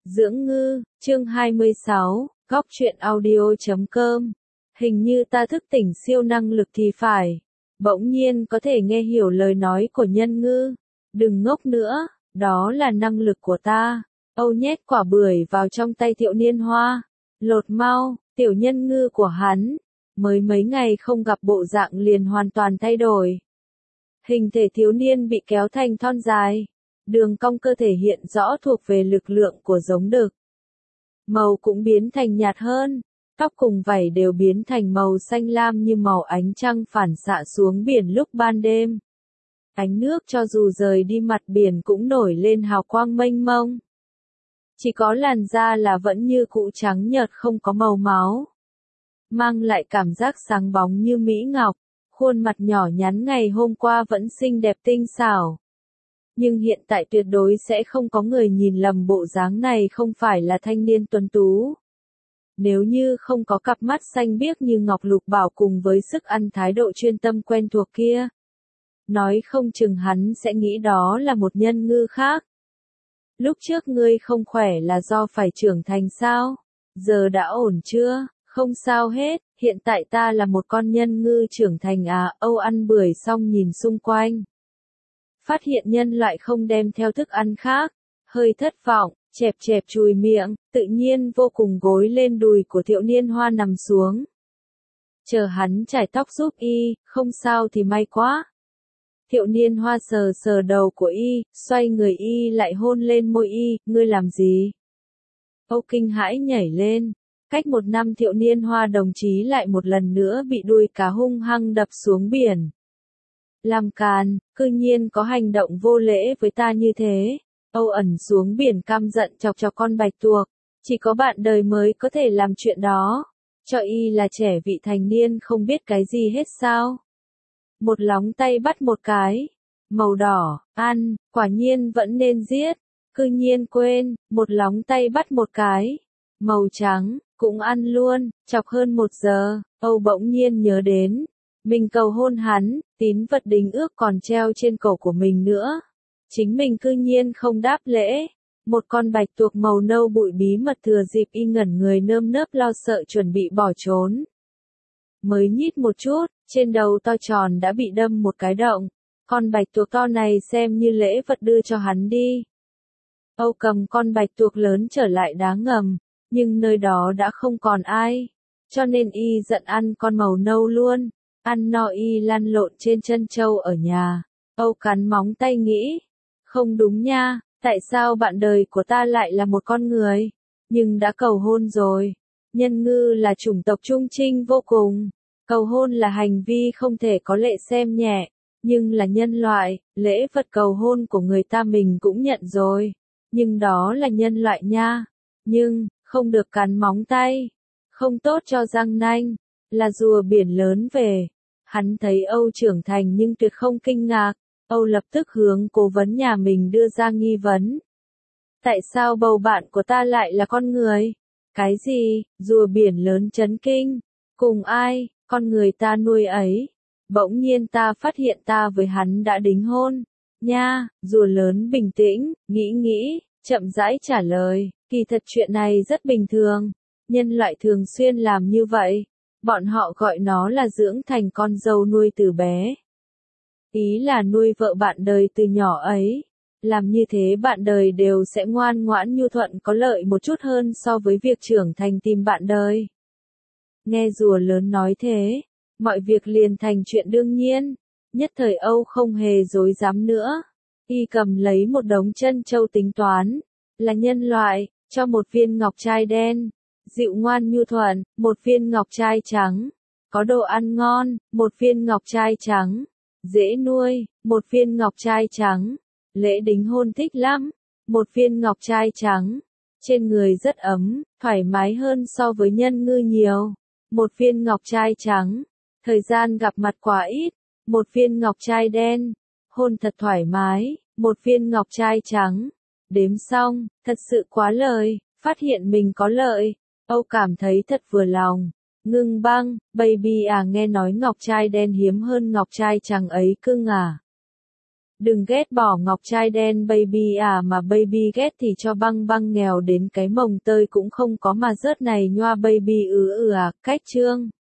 Dưỡng ngư, chương 26, góc truyện audio.com. Hình như ta thức tỉnh siêu năng lực thì phải. Bỗng nhiên có thể nghe hiểu lời nói của nhân ngư. Đừng ngốc nữa, đó là năng lực của ta. Âu nhét quả bưởi vào trong tay Thiệu Niên Hoa. Lột mau, tiểu nhân ngư của hắn. Mới mấy ngày không gặp bộ dạng liền hoàn toàn thay đổi. Hình thể thiếu niên bị kéo thành thon dài. Đường cong cơ thể hiện rõ thuộc về lực lượng của giống đực. Màu cũng biến thành nhạt hơn, tóc cùng vảy đều biến thành màu xanh lam như màu ánh trăng phản xạ xuống biển lúc ban đêm. Ánh nước cho dù rời đi mặt biển cũng nổi lên hào quang mênh mông. Chỉ có làn da là vẫn như cũ trắng nhợt không có màu máu. Mang lại cảm giác sáng bóng như mỹ ngọc, khuôn mặt nhỏ nhắn ngày hôm qua vẫn xinh đẹp tinh xảo. Nhưng hiện tại tuyệt đối sẽ không có người nhìn lầm bộ dáng này không phải là thanh niên tuấn tú. Nếu như không có cặp mắt xanh biếc như ngọc lục bảo cùng với sức ăn thái độ chuyên tâm quen thuộc kia. Nói không chừng hắn sẽ nghĩ đó là một nhân ngư khác. Lúc trước ngươi không khỏe là do phải trưởng thành sao? Giờ đã ổn chưa? Không sao hết, hiện tại ta là một con nhân ngư trưởng thành à? Âu ăn bưởi xong nhìn xung quanh. Phát hiện nhân loại không đem theo thức ăn khác, hơi thất vọng, chẹp chẹp chùi miệng, tự nhiên vô cùng gối lên đùi của Thiệu Niên Hoa nằm xuống. Chờ hắn chải tóc giúp y, không sao thì may quá. Thiệu Niên Hoa sờ sờ đầu của y, xoay người y lại hôn lên môi y, ngươi làm gì? Âu kinh hãi nhảy lên, cách 1 năm Thiệu Niên Hoa đồng chí lại một lần nữa bị đuôi cá hung hăng đập xuống biển. Làm càn, cư nhiên có hành động vô lễ với ta như thế. Âu ẩn xuống biển căm giận chọc chọc con bạch tuộc. Chỉ có bạn đời mới có thể làm chuyện đó. Cho y là trẻ vị thành niên không biết cái gì hết sao. Một lóng tay bắt một cái. Màu đỏ, ăn, quả nhiên vẫn nên giết. Cư nhiên quên, một lóng tay bắt một cái. Màu trắng, cũng ăn luôn, chọc hơn 1 giờ. Âu bỗng nhiên nhớ đến. Mình cầu hôn hắn, tín vật đính ước còn treo trên cổ của mình nữa. Chính mình cư nhiên không đáp lễ. Một con bạch tuộc màu nâu bụi bí mật thừa dịp y ngẩn người nơm nớp lo sợ chuẩn bị bỏ trốn. Mới nhít một chút, trên đầu to tròn đã bị đâm một cái động. Con bạch tuộc to này xem như lễ vật đưa cho hắn đi. Âu cầm con bạch tuộc lớn trở lại đá ngầm, nhưng nơi đó đã không còn ai. Cho nên y giận ăn con màu nâu luôn. Ăn no y lăn lộn trên chân trâu ở nhà. Âu cắn móng tay nghĩ. Không đúng nha, tại sao bạn đời của ta lại là một con người? Nhưng đã cầu hôn rồi. Nhân ngư là chủng tộc trung trinh vô cùng. Cầu hôn là hành vi không thể có lệ xem nhẹ. Nhưng là nhân loại, lễ vật cầu hôn của người ta mình cũng nhận rồi. Nhưng đó là nhân loại nha. Nhưng, không được cắn móng tay. Không tốt cho răng nanh. Là rùa biển lớn về. Hắn thấy Âu trưởng thành nhưng tuyệt không kinh ngạc. Âu lập tức hướng cố vấn nhà mình đưa ra nghi vấn. Tại sao bầu bạn của ta lại là con người? Cái gì? Rùa biển lớn chấn kinh. Cùng ai? Con người ta nuôi ấy. Bỗng nhiên ta phát hiện ta với hắn đã đính hôn. Nha, rùa lớn bình tĩnh, nghĩ, chậm rãi trả lời. Kỳ thật chuyện này rất bình thường. Nhân loại thường xuyên làm như vậy. Bọn họ gọi nó là dưỡng thành con dâu nuôi từ bé. Ý là nuôi vợ bạn đời từ nhỏ ấy. Làm như thế bạn đời đều sẽ ngoan ngoãn nhu thuận có lợi một chút hơn so với việc trưởng thành tìm bạn đời. Nghe rùa lớn nói thế, mọi việc liền thành chuyện đương nhiên. Nhất thời Âu không hề dối dám nữa. Y cầm lấy một đống chân châu tính toán. Là nhân loại, cho một viên ngọc trai đen. Dịu ngoan nhu thuận, một viên ngọc trai trắng. Có đồ ăn ngon, một viên ngọc trai trắng. Dễ nuôi, một viên ngọc trai trắng. Lễ đính hôn thích lắm, một viên ngọc trai trắng. Trên người rất ấm, thoải mái hơn so với nhân ngư nhiều. Một viên ngọc trai trắng. Thời gian gặp mặt quá ít, một viên ngọc trai đen. Hôn thật thoải mái, một viên ngọc trai trắng. Đếm xong, thật sự quá lời, phát hiện mình có lợi. Âu cảm thấy thật vừa lòng. Ngưng băng, baby à nghe nói ngọc trai đen hiếm hơn ngọc trai trắng ấy cưng à. Đừng ghét bỏ ngọc trai đen baby à, mà baby ghét thì cho băng băng, nghèo đến cái mồng tơi cũng không có mà rớt này nhoa baby à, cách chương.